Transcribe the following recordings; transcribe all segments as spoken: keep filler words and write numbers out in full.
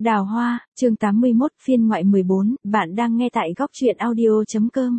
Đào Hoa, chương tám mươi mốt, phiên ngoại mười bốn, bạn đang nghe tại góc truyện audio.com.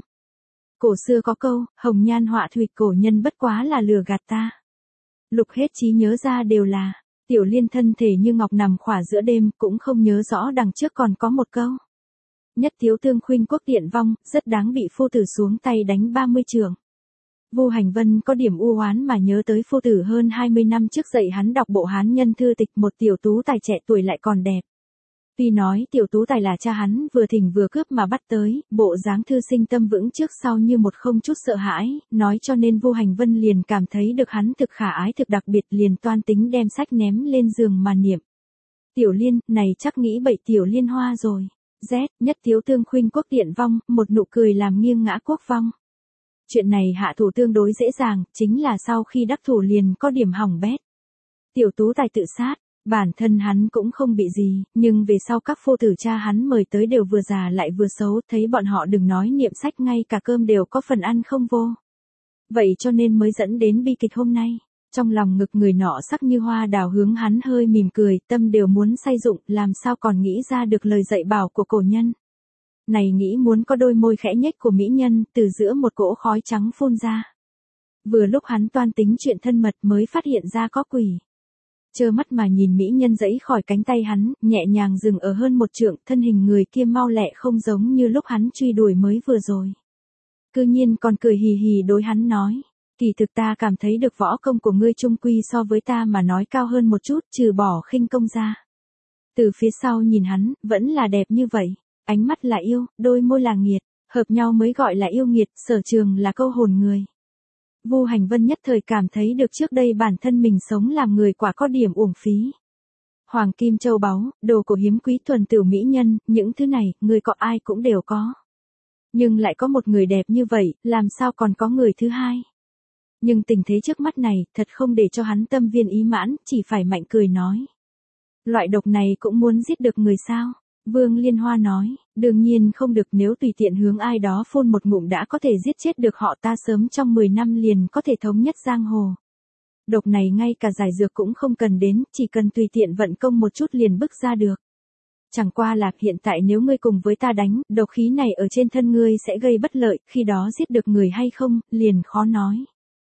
Cổ xưa có câu, hồng nhan họa thủy, cổ nhân bất quá là lừa gạt ta. Lục hết trí nhớ ra đều là, Tiểu Liên thân thể như ngọc nằm khỏa giữa đêm, cũng không nhớ rõ đằng trước còn có một câu. Nhất thiếu tương khuynh quốc tiện vong, rất đáng bị phu tử xuống tay đánh ba mươi trường. Vu Hành Vân có điểm u oán mà nhớ tới phu tử hơn hai mươi năm trước dạy hắn đọc bộ Hán Nhân thư tịch, một tiểu tú tài trẻ tuổi lại còn đẹp. Tuy nói tiểu tú tài là cha hắn vừa thỉnh vừa cướp mà bắt tới, bộ dáng thư sinh tâm vững trước sau như một không chút sợ hãi, nói cho nên Vu Hành Vân liền cảm thấy được hắn thực khả ái thực đặc biệt, liền toan tính đem sách ném lên giường mà niệm. Tiểu Liên, này chắc nghĩ bậy Tiểu Liên Hoa rồi. Z, nhất thiếu tương khuynh quốc tiện vong, một nụ cười làm nghiêng ngã quốc vong. Chuyện này hạ thủ tương đối dễ dàng, chính là sau khi đắc thủ liền có điểm hỏng bét. Tiểu tú tài tự sát, bản thân hắn cũng không bị gì, nhưng về sau các phu tử cha hắn mời tới đều vừa già lại vừa xấu, thấy bọn họ đừng nói niệm sách, ngay cả cơm đều có phần ăn không vô. Vậy cho nên mới dẫn đến bi kịch hôm nay. Trong lòng ngực người nọ sắc như hoa đào hướng hắn hơi mỉm cười, tâm đều muốn say rụng, làm sao còn nghĩ ra được lời dạy bảo của cổ nhân. Này nghĩ muốn có đôi môi khẽ nhếch của mỹ nhân, từ giữa một cỗ khói trắng phun ra. Vừa lúc hắn toan tính chuyện thân mật mới phát hiện ra có quỷ. Trơ mắt mà nhìn mỹ nhân giãy khỏi cánh tay hắn, nhẹ nhàng dừng ở hơn một trượng, thân hình người kia mau lẹ không giống như lúc hắn truy đuổi mới vừa rồi. Cư nhiên còn cười hì hì đối hắn nói, kỳ thực ta cảm thấy được võ công của ngươi chung quy so với ta mà nói cao hơn một chút, trừ bỏ khinh công ra. Từ phía sau nhìn hắn, vẫn là đẹp như vậy. Ánh mắt là yêu, đôi môi là nghiệt, hợp nhau mới gọi là yêu nghiệt, sở trường là câu hồn người. Vu Hành Vân nhất thời cảm thấy được trước đây bản thân mình sống làm người quả có điểm uổng phí. Hoàng kim châu báu, đồ cổ hiếm quý, thuần tửu mỹ nhân, những thứ này, người có ai cũng đều có. Nhưng lại có một người đẹp như vậy, làm sao còn có người thứ hai. Nhưng tình thế trước mắt này, thật không để cho hắn tâm viên ý mãn, chỉ phải mạnh cười nói. Loại độc này cũng muốn giết được người sao? Vương Liên Hoa nói, đương nhiên không được, nếu tùy tiện hướng ai đó phun một ngụm đã có thể giết chết được họ ta, sớm trong mười năm liền có thể thống nhất giang hồ. Độc này ngay cả giải dược cũng không cần đến, chỉ cần tùy tiện vận công một chút liền bức ra được. Chẳng qua là hiện tại nếu ngươi cùng với ta đánh, độc khí này ở trên thân ngươi sẽ gây bất lợi, khi đó giết được người hay không, liền khó nói.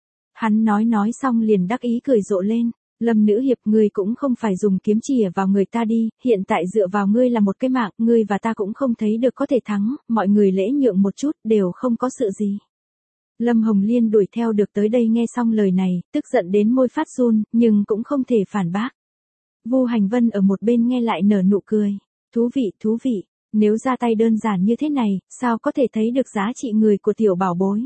Hắn nói nói xong liền đắc ý cười rộ lên. Lâm nữ hiệp, ngươi cũng không phải dùng kiếm chìa vào người ta đi, hiện tại dựa vào ngươi là một cái mạng, ngươi và ta cũng không thấy được có thể thắng, mọi người lễ nhượng một chút, đều không có sự gì. Lâm Hồng Liên đuổi theo được tới đây nghe xong lời này, tức giận đến môi phát run, nhưng cũng không thể phản bác. Vu Hành Vân ở một bên nghe lại nở nụ cười, thú vị, thú vị, nếu ra tay đơn giản như thế này, sao có thể thấy được giá trị người của tiểu bảo bối.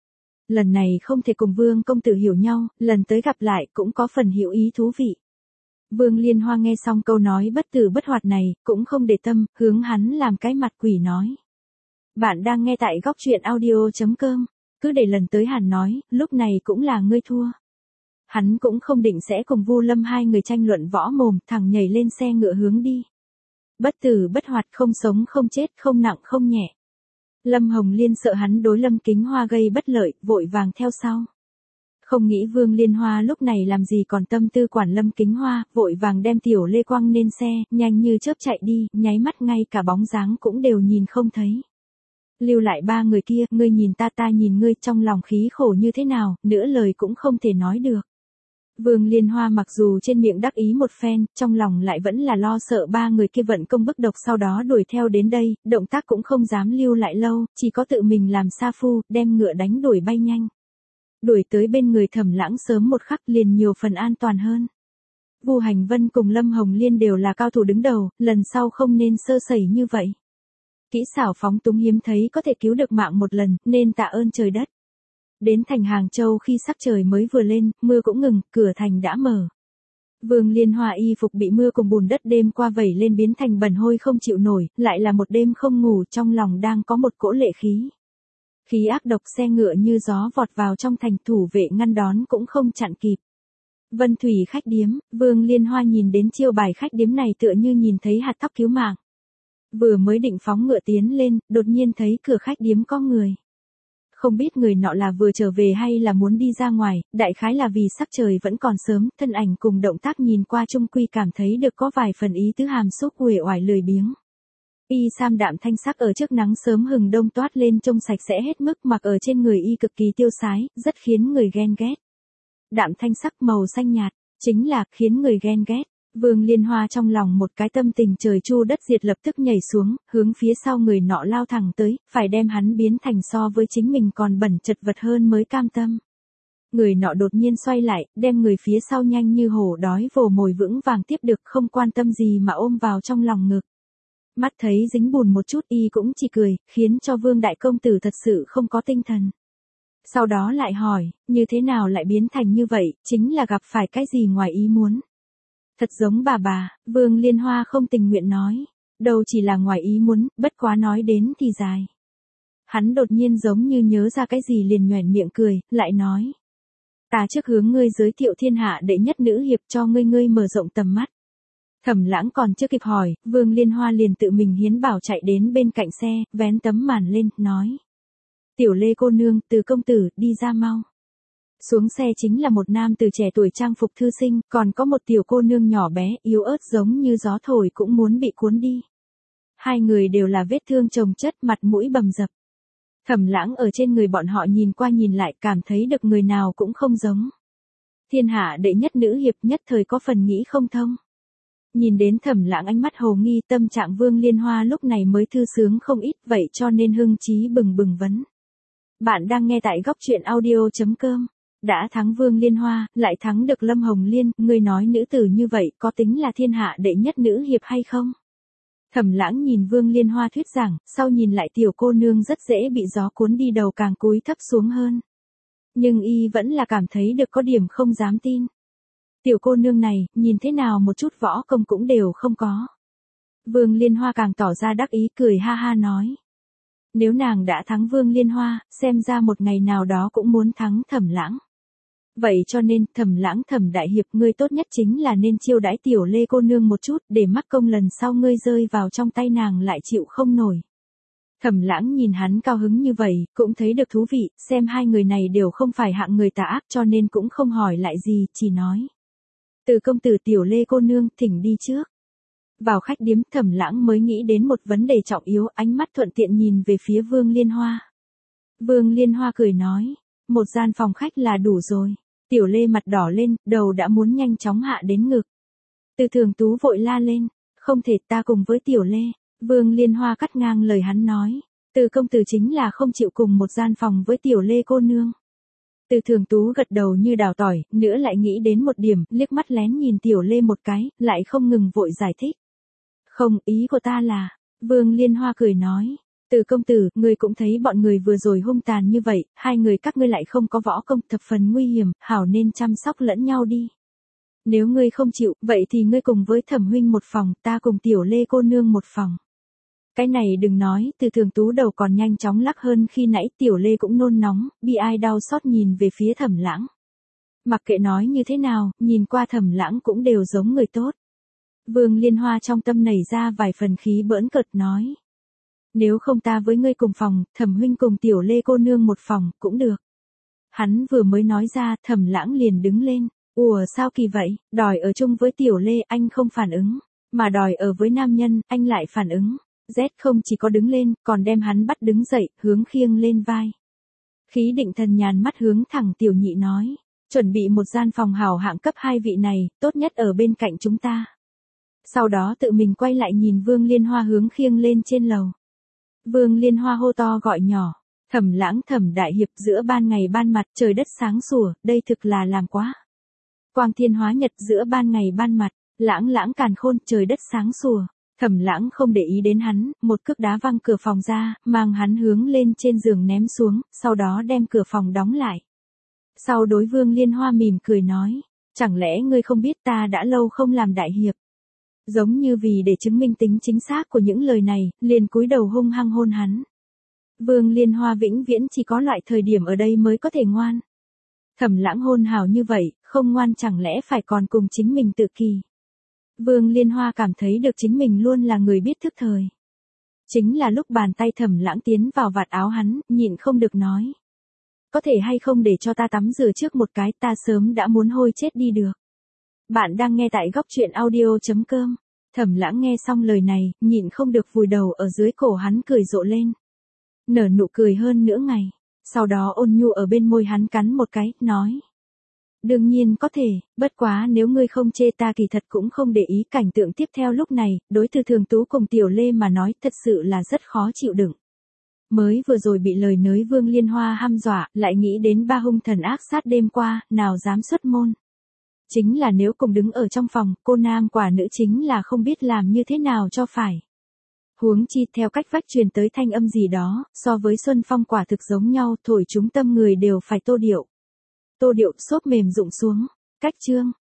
Lần này không thể cùng Vương công tử hiểu nhau, lần tới gặp lại cũng có phần hiểu ý thú vị. Vương Liên Hoa nghe xong câu nói bất tử bất hoạt này, cũng không để tâm, hướng hắn làm cái mặt quỷ nói. Bạn đang nghe tại góc truyện audio.com, cứ để lần tới hắn nói, lúc này cũng là ngươi thua. Hắn cũng không định sẽ cùng Vu Lâm hai người tranh luận võ mồm, thẳng nhảy lên xe ngựa hướng đi. Bất tử bất hoạt, không sống không chết, không nặng không nhẹ. Lâm Hồng Liên sợ hắn đối Lâm Kính Hoa gây bất lợi, vội vàng theo sau. Không nghĩ Vương Liên Hoa lúc này làm gì còn tâm tư quản Lâm Kính Hoa, vội vàng đem Tiểu Lê quăng lên xe, nhanh như chớp chạy đi, nháy mắt ngay cả bóng dáng cũng đều nhìn không thấy. Lưu lại ba người kia, ngươi nhìn ta ta nhìn ngươi, trong lòng khí khổ như thế nào, nửa lời cũng không thể nói được. Vương Liên Hoa mặc dù trên miệng đắc ý một phen, trong lòng lại vẫn là lo sợ ba người kia vận công bức độc, sau đó đuổi theo đến đây, động tác cũng không dám lưu lại lâu, chỉ có tự mình làm sa phu, đem ngựa đánh đuổi bay nhanh. Đuổi tới bên người Thẩm Lãng sớm một khắc liền nhiều phần an toàn hơn. Vu Hành Vân cùng Lâm Hồng Liên đều là cao thủ đứng đầu, lần sau không nên sơ sẩy như vậy. Kỹ xảo phóng túng hiếm thấy có thể cứu được mạng một lần, nên tạ ơn trời đất. Đến thành Hàng Châu khi sắc trời mới vừa lên, mưa cũng ngừng, cửa thành đã mở. Vương Liên Hoa y phục bị mưa cùng bùn đất đêm qua vẩy lên biến thành bẩn hôi không chịu nổi, lại là một đêm không ngủ, trong lòng đang có một cỗ lệ khí. Khí ác độc, xe ngựa như gió vọt vào trong thành, thủ vệ ngăn đón cũng không chặn kịp. Vân Thủy khách điếm, Vương Liên Hoa nhìn đến chiêu bài khách điếm này tựa như nhìn thấy hạt thóc cứu mạng. Vừa mới định phóng ngựa tiến lên, đột nhiên thấy cửa khách điếm có người. Không biết người nọ là vừa trở về hay là muốn đi ra ngoài, đại khái là vì sắc trời vẫn còn sớm, thân ảnh cùng động tác nhìn qua chung quy cảm thấy được có vài phần ý tứ hàm xúc uể oải lười biếng. Y sam đạm thanh sắc ở trước nắng sớm hừng đông toát lên trông sạch sẽ hết mức, mặc ở trên người y cực kỳ tiêu sái, rất khiến người ghen ghét. Đạm thanh sắc màu xanh nhạt, chính là khiến người ghen ghét. Vương Liên Hoa trong lòng một cái tâm tình trời chu đất diệt lập tức nhảy xuống, hướng phía sau người nọ lao thẳng tới, phải đem hắn biến thành so với chính mình còn bẩn chật vật hơn mới cam tâm. Người nọ đột nhiên xoay lại, đem người phía sau nhanh như hổ đói vồ mồi vững vàng tiếp được, không quan tâm gì mà ôm vào trong lòng ngực. Mắt thấy dính bùn một chút y cũng chỉ cười, khiến cho Vương đại công tử thật sự không có tinh thần. Sau đó lại hỏi, như thế nào lại biến thành như vậy, chính là gặp phải cái gì ngoài ý muốn. Thật giống bà bà, Vương Liên Hoa không tình nguyện nói. Đâu chỉ là ngoài ý muốn, bất quá nói đến thì dài. Hắn đột nhiên giống như nhớ ra cái gì liền nhoẻn miệng cười, lại nói. Ta trước hướng ngươi giới thiệu thiên hạ đệ nhất nữ hiệp cho ngươi ngươi mở rộng tầm mắt. Thẩm Lãng còn chưa kịp hỏi, Vương Liên Hoa liền tự mình hiến bảo chạy đến bên cạnh xe, vén tấm màn lên, nói. Tiểu Lê cô nương, Từ công tử, đi ra mau. Xuống xe chính là một nam từ trẻ tuổi trang phục thư sinh, còn có một tiểu cô nương nhỏ bé, yếu ớt giống như gió thổi cũng muốn bị cuốn đi. Hai người đều là vết thương chồng chất, mặt mũi bầm dập. Thẩm Lãng ở trên người bọn họ nhìn qua nhìn lại, cảm thấy được người nào cũng không giống. Thiên hạ đệ nhất nữ hiệp, nhất thời có phần nghĩ không thông. Nhìn đến Thẩm Lãng ánh mắt hồ nghi, tâm trạng Vương Liên Hoa lúc này mới thư sướng không ít, vậy cho nên hưng chí bừng bừng vấn. Bạn đang nghe tại góc truyện audio chấm com. Đã thắng Vương Liên Hoa, lại thắng được Lâm Hồng Liên, ngươi nói nữ tử như vậy có tính là thiên hạ đệ nhất nữ hiệp hay không? Thẩm Lãng nhìn Vương Liên Hoa thuyết giảng, sau nhìn lại tiểu cô nương rất dễ bị gió cuốn đi, đầu càng cúi thấp xuống hơn. Nhưng y vẫn là cảm thấy được có điểm không dám tin. Tiểu cô nương này, nhìn thế nào một chút võ công cũng đều không có. Vương Liên Hoa càng tỏ ra đắc ý, cười ha ha nói. Nếu nàng đã thắng Vương Liên Hoa, xem ra một ngày nào đó cũng muốn thắng Thẩm Lãng. Vậy cho nên, Thẩm Lãng Thẩm đại hiệp, ngươi tốt nhất chính là nên chiêu đãi tiểu Lê cô nương một chút, để mắc công lần sau ngươi rơi vào trong tay nàng lại chịu không nổi. Thẩm Lãng nhìn hắn cao hứng như vậy, cũng thấy được thú vị, xem hai người này đều không phải hạng người tà ác, cho nên cũng không hỏi lại gì, chỉ nói. Từ công tử, tiểu Lê cô nương, thỉnh đi trước. Vào khách điếm, Thẩm Lãng mới nghĩ đến một vấn đề trọng yếu, ánh mắt thuận tiện nhìn về phía Vương Liên Hoa. Vương Liên Hoa cười nói, một gian phòng khách là đủ rồi. Tiểu Lê mặt đỏ lên, đầu đã muốn nhanh chóng hạ đến ngực. Từ Thường Tú vội la lên, không thể, ta cùng với Tiểu Lê. Vương Liên Hoa cắt ngang lời hắn nói, Từ công tử chính là không chịu cùng một gian phòng với Tiểu Lê cô nương. Từ Thường Tú gật đầu như đào tỏi, nữa lại nghĩ đến một điểm, liếc mắt lén nhìn Tiểu Lê một cái, lại không ngừng vội giải thích. Không, ý của ta là, Vương Liên Hoa cười nói, Từ công tử, ngươi cũng thấy bọn người vừa rồi hung tàn như vậy, hai người các ngươi lại không có võ công, thập phần nguy hiểm, hảo nên chăm sóc lẫn nhau đi. Nếu ngươi không chịu, vậy thì ngươi cùng với Thẩm huynh một phòng, ta cùng Tiểu Lê cô nương một phòng. Cái này đừng nói, Từ Thường Tú đầu còn nhanh chóng lắc hơn khi nãy, Tiểu Lê cũng nôn nóng, bi ai đau xót nhìn về phía Thẩm Lãng. Mặc kệ nói như thế nào, nhìn qua Thẩm Lãng cũng đều giống người tốt. Vương Liên Hoa trong tâm nảy ra vài phần khí bỡn cợt nói. Nếu không ta với ngươi cùng phòng, Thẩm huynh cùng Tiểu Lê cô nương một phòng, cũng được. Hắn vừa mới nói ra, Thẩm Lãng liền đứng lên. Ủa sao kỳ vậy, đòi ở chung với Tiểu Lê anh không phản ứng, mà đòi ở với nam nhân, anh lại phản ứng. Z không chỉ có đứng lên, còn đem hắn bắt đứng dậy, hướng khiêng lên vai. Khí định thần nhàn mắt hướng thẳng Tiểu Nhị nói. Chuẩn bị một gian phòng hào hạng cấp hai vị này, tốt nhất ở bên cạnh chúng ta. Sau đó tự mình quay lại nhìn Vương Liên Hoa hướng khiêng lên trên lầu. Vương Liên Hoa hô to gọi nhỏ, Thẩm Lãng Thẩm đại hiệp, giữa ban ngày ban mặt, trời đất sáng sủa, đây thực là làm quá. Quang thiên hóa nhật, giữa ban ngày ban mặt, lãng lãng càn khôn, trời đất sáng sủa. Thẩm Lãng không để ý đến hắn, một cước đá văng cửa phòng ra, mang hắn hướng lên trên giường ném xuống, sau đó đem cửa phòng đóng lại. Sau đối Vương Liên Hoa mỉm cười nói, chẳng lẽ ngươi không biết ta đã lâu không làm đại hiệp. Giống như vì để chứng minh tính chính xác của những lời này, liền cúi đầu hung hăng hôn hắn. Vương Liên Hoa vĩnh viễn chỉ có loại thời điểm ở đây mới có thể ngoan. Thẩm Lãng hôn hào như vậy, không ngoan chẳng lẽ phải còn cùng chính mình tự kỳ. Vương Liên Hoa cảm thấy được chính mình luôn là người biết thức thời. Chính là lúc bàn tay Thẩm Lãng tiến vào vạt áo hắn, nhịn không được nói. có thể hay không để cho ta tắm rửa trước một cái, ta sớm đã muốn hôi chết đi được. Bạn đang nghe tại góc chuyện audio.com. Thẩm Lãng nghe xong lời này, nhịn không được vùi đầu ở dưới cổ hắn cười rộ lên. Nở nụ cười hơn nửa ngày, sau đó ôn nhu ở bên môi hắn cắn một cái, nói. Đương nhiên có thể, bất quá nếu ngươi không chê ta kỳ thật cũng không để ý cảnh tượng tiếp theo lúc này, đối từ Thường Tú cùng Tiểu Lê mà nói thật sự là rất khó chịu đựng. Mới vừa rồi bị lời nới Vương Liên Hoa hăm dọa, lại nghĩ đến ba hung thần ác sát đêm qua, nào dám xuất môn. Chính là nếu cùng đứng ở trong phòng, cô nam quả nữ chính là không biết làm như thế nào cho phải. Huống chi theo cách vách truyền tới thanh âm gì đó, so với Xuân Phong quả thực giống nhau, thổi chúng tâm người đều phải Tô Điệu. Tô Điệu xốp mềm rụng xuống, cách chương.